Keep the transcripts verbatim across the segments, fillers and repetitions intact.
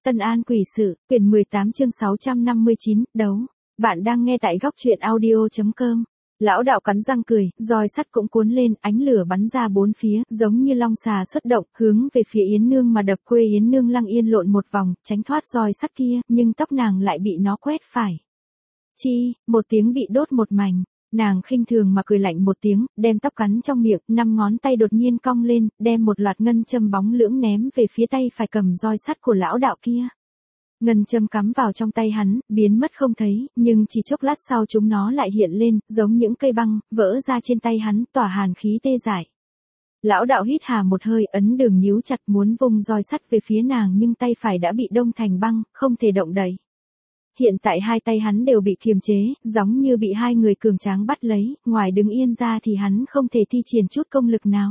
Ân An Quỷ Sự, quyển mười tám chương sáu trăm năm mươi chín, đấu. Bạn đang nghe tại góc truyện audio chấm com. Lão đạo cắn răng cười, roi sắt cũng cuốn lên, ánh lửa bắn ra bốn phía, giống như long xà xuất động, hướng về phía Yến Nương mà đập. Quê Yến Nương lăng yên lộn một vòng, tránh thoát roi sắt kia, nhưng tóc nàng lại bị nó quét phải. Chi, một tiếng bị đốt một mảnh. Nàng khinh thường mà cười lạnh một tiếng, đem tóc cắn trong miệng, năm ngón tay đột nhiên cong lên, đem một loạt ngân châm bóng lưỡng ném về phía tay phải cầm roi sắt của lão đạo kia. Ngân châm cắm vào trong tay hắn, biến mất không thấy, nhưng chỉ chốc lát sau chúng nó lại hiện lên, giống những cây băng, vỡ ra trên tay hắn, tỏa hàn khí tê dại. Lão đạo hít hà một hơi, ấn đường nhíu chặt muốn vung roi sắt về phía nàng, nhưng tay phải đã bị đông thành băng, không thể động đậy. Hiện tại hai tay hắn đều bị kiềm chế, giống như bị hai người cường tráng bắt lấy, ngoài đứng yên ra thì hắn không thể thi triển chút công lực nào.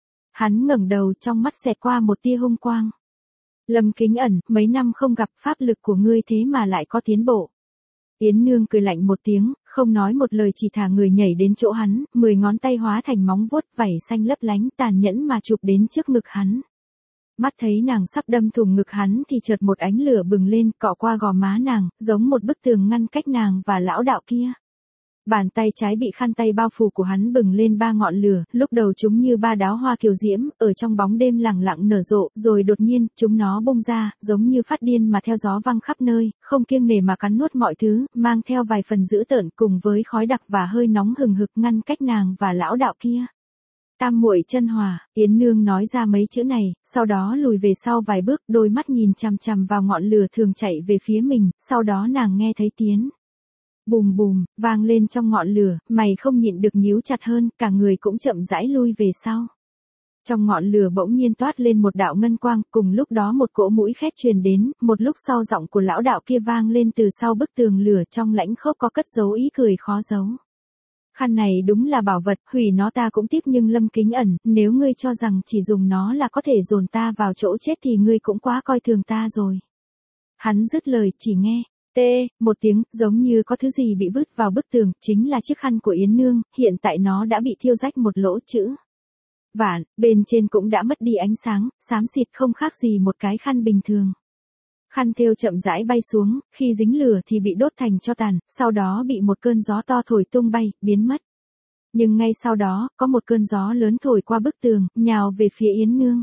Hắn ngẩng đầu, trong mắt xẹt qua một tia hung quang. Lâm Kính Ẩn, mấy năm không gặp, pháp lực của ngươi thế mà lại có tiến bộ. Yến Nương cười lạnh một tiếng, không nói một lời chỉ thả người nhảy đến chỗ hắn, mười ngón tay hóa thành móng vuốt vảy xanh lấp lánh tàn nhẫn mà chụp đến trước ngực hắn. Mắt thấy nàng sắp đâm thủng ngực hắn thì chợt một ánh lửa bừng lên, cọ qua gò má nàng, giống một bức tường ngăn cách nàng và lão đạo kia. Bàn tay trái bị khăn tay bao phủ của hắn bừng lên ba ngọn lửa, lúc đầu chúng như ba đóa hoa kiều diễm, ở trong bóng đêm lẳng lặng nở rộ, rồi đột nhiên, chúng nó bung ra, giống như phát điên mà theo gió văng khắp nơi, không kiêng nể mà cắn nuốt mọi thứ, mang theo vài phần dữ tợn cùng với khói đặc và hơi nóng hừng hực ngăn cách nàng và lão đạo kia. Tam muội chân hòa, Yến Nương nói ra mấy chữ này, sau đó lùi về sau vài bước, đôi mắt nhìn chằm chằm vào ngọn lửa thường chạy về phía mình, sau đó nàng nghe thấy tiếng bùm bùm, vang lên trong ngọn lửa, mày không nhịn được nhíu chặt hơn, cả người cũng chậm rãi lui về sau. Trong ngọn lửa bỗng nhiên toát lên một đạo ngân quang, cùng lúc đó một cỗ mũi khét truyền đến, một lúc sau giọng của lão đạo kia vang lên từ sau bức tường lửa, trong lãnh khốc có cất giấu ý cười khó giấu. Khăn này đúng là bảo vật, hủy nó ta cũng tiếc, nhưng Lâm Kính Ẩn, nếu ngươi cho rằng chỉ dùng nó là có thể dồn ta vào chỗ chết thì ngươi cũng quá coi thường ta rồi. Hắn dứt lời, chỉ nghe tê, một tiếng, giống như có thứ gì bị vứt vào bức tường, chính là chiếc khăn của Yến Nương, hiện tại nó đã bị thiêu rách một lỗ chữ vạn, bên trên cũng đã mất đi ánh sáng, xám xịt không khác gì một cái khăn bình thường. Khăn thêu chậm rãi bay xuống, khi dính lửa thì bị đốt thành tro tàn, sau đó bị một cơn gió to thổi tung bay, biến mất. Nhưng ngay sau đó, có một cơn gió lớn thổi qua bức tường, nhào về phía Yến Nương.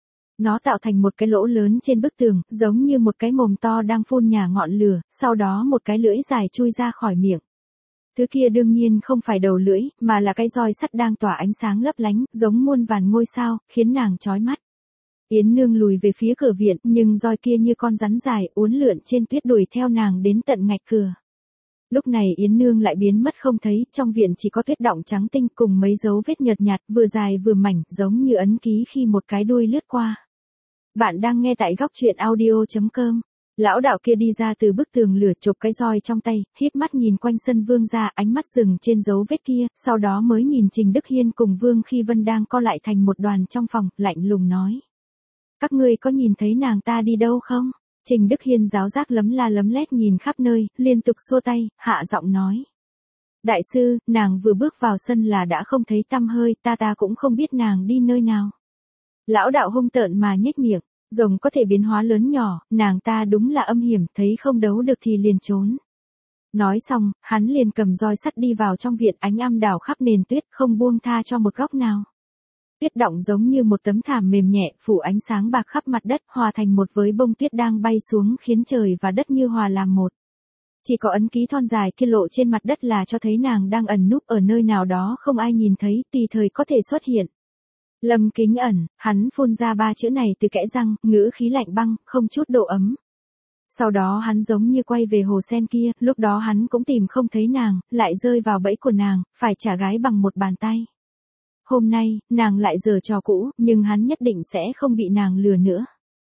Nó tạo thành một cái lỗ lớn trên bức tường, giống như một cái mồm to đang phun nhả ngọn lửa, sau đó một cái lưỡi dài chui ra khỏi miệng. Thứ kia đương nhiên không phải đầu lưỡi, mà là cái roi sắt đang tỏa ánh sáng lấp lánh, giống muôn vàn ngôi sao, khiến nàng chói mắt. Yến Nương lùi về phía cửa viện, nhưng roi kia như con rắn dài, uốn lượn trên tuyết đuổi theo nàng đến tận ngạch cửa. Lúc này Yến Nương lại biến mất không thấy, trong viện chỉ có tuyết đọng trắng tinh cùng mấy dấu vết nhợt nhạt, vừa dài vừa mảnh, giống như ấn ký khi một cái đuôi lướt qua. Bạn đang nghe tại góc truyện audio chấm com. Lão đạo kia đi ra từ bức tường lửa, chộp cái roi trong tay, híp mắt nhìn quanh sân Vương gia, ánh mắt dừng trên dấu vết kia, sau đó mới nhìn Trình Đức Hiên cùng Vương Khi Vân đang co lại thành một đoàn trong phòng, lạnh lùng nói: các ngươi có nhìn thấy nàng ta đi đâu không? Trình Đức Hiên giáo giác lấm la lấm lét nhìn khắp nơi, liên tục xua tay, hạ giọng nói: đại sư, nàng vừa bước vào sân là đã không thấy tăm hơi, ta ta cũng không biết nàng đi nơi nào. Lão đạo hung tợn mà nhếch miệng: rồng có thể biến hóa lớn nhỏ, nàng ta đúng là âm hiểm, thấy không đấu được thì liền trốn. Nói xong, hắn liền cầm roi sắt đi vào trong viện, ánh âm đảo khắp nền tuyết, không buông tha cho một góc nào. Tuyết động giống như một tấm thảm mềm nhẹ, phủ ánh sáng bạc khắp mặt đất, hòa thành một với bông tuyết đang bay xuống, khiến trời và đất như hòa làm một. Chỉ có ấn ký thon dài kia lộ trên mặt đất là cho thấy nàng đang ẩn núp ở nơi nào đó không ai nhìn thấy, tùy thời có thể xuất hiện. Lâm Kính Ẩn, hắn phun ra ba chữ này từ kẽ răng, ngữ khí lạnh băng, không chút độ ấm. Sau đó hắn giống như quay về hồ sen kia, lúc đó hắn cũng tìm không thấy nàng, lại rơi vào bẫy của nàng, phải trả gái bằng một bàn tay. Hôm nay, nàng lại giở trò cũ, nhưng hắn nhất định sẽ không bị nàng lừa nữa.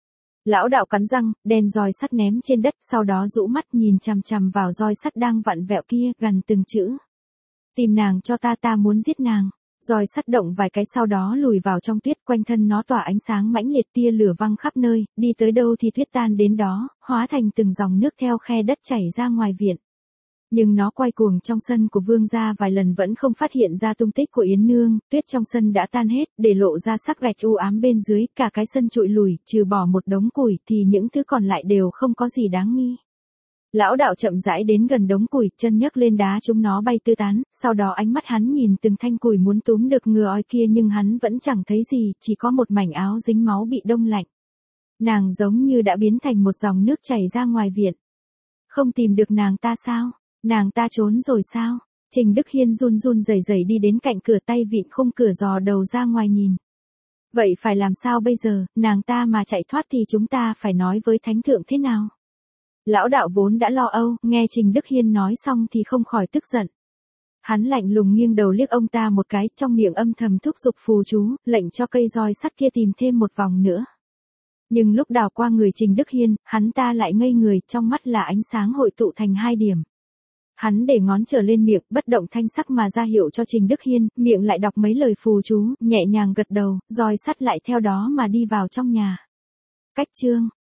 Lão đạo cắn răng, đèn roi sắt ném trên đất, sau đó rũ mắt nhìn chằm chằm vào roi sắt đang vặn vẹo kia, gần từng chữ: tìm nàng cho ta, ta muốn giết nàng. Roi sắt động vài cái sau đó lùi vào trong tuyết, quanh thân nó tỏa ánh sáng mãnh liệt, tia lửa văng khắp nơi, đi tới đâu thì tuyết tan đến đó, hóa thành từng dòng nước theo khe đất chảy ra ngoài viện. Nhưng nó quay cuồng trong sân của Vương gia vài lần vẫn không phát hiện ra tung tích của Yến Nương, tuyết trong sân đã tan hết, để lộ ra sắc gạch u ám bên dưới, cả cái sân trụi lùi, trừ bỏ một đống củi thì những thứ còn lại đều không có gì đáng nghi. Lão đạo chậm rãi đến gần đống củi, chân nhấc lên đá chúng nó bay tứ tán, sau đó ánh mắt hắn nhìn từng thanh củi muốn túm được ngựa oi kia nhưng hắn vẫn chẳng thấy gì, chỉ có một mảnh áo dính máu bị đông lạnh. Nàng giống như đã biến thành một dòng nước chảy ra ngoài viện. Không tìm được nàng ta sao? Nàng ta trốn rồi sao? Trình Đức Hiên run run rẩy rẩy đi đến cạnh cửa, tay vịn khung cửa dò đầu ra ngoài nhìn. Vậy phải làm sao bây giờ, nàng ta mà chạy thoát thì chúng ta phải nói với thánh thượng thế nào? Lão đạo vốn đã lo âu, nghe Trình Đức Hiên nói xong thì không khỏi tức giận. Hắn lạnh lùng nghiêng đầu liếc ông ta một cái, trong miệng âm thầm thúc giục phù chú, lệnh cho cây roi sắt kia tìm thêm một vòng nữa. Nhưng lúc đào qua người Trình Đức Hiên, hắn ta lại ngây người, trong mắt là ánh sáng hội tụ thành hai điểm. Hắn để ngón trở lên miệng, bất động thanh sắc mà ra hiệu cho Trình Đức Hiên, miệng lại đọc mấy lời phù chú, nhẹ nhàng gật đầu, roi sắt lại theo đó mà đi vào trong nhà. Cách chương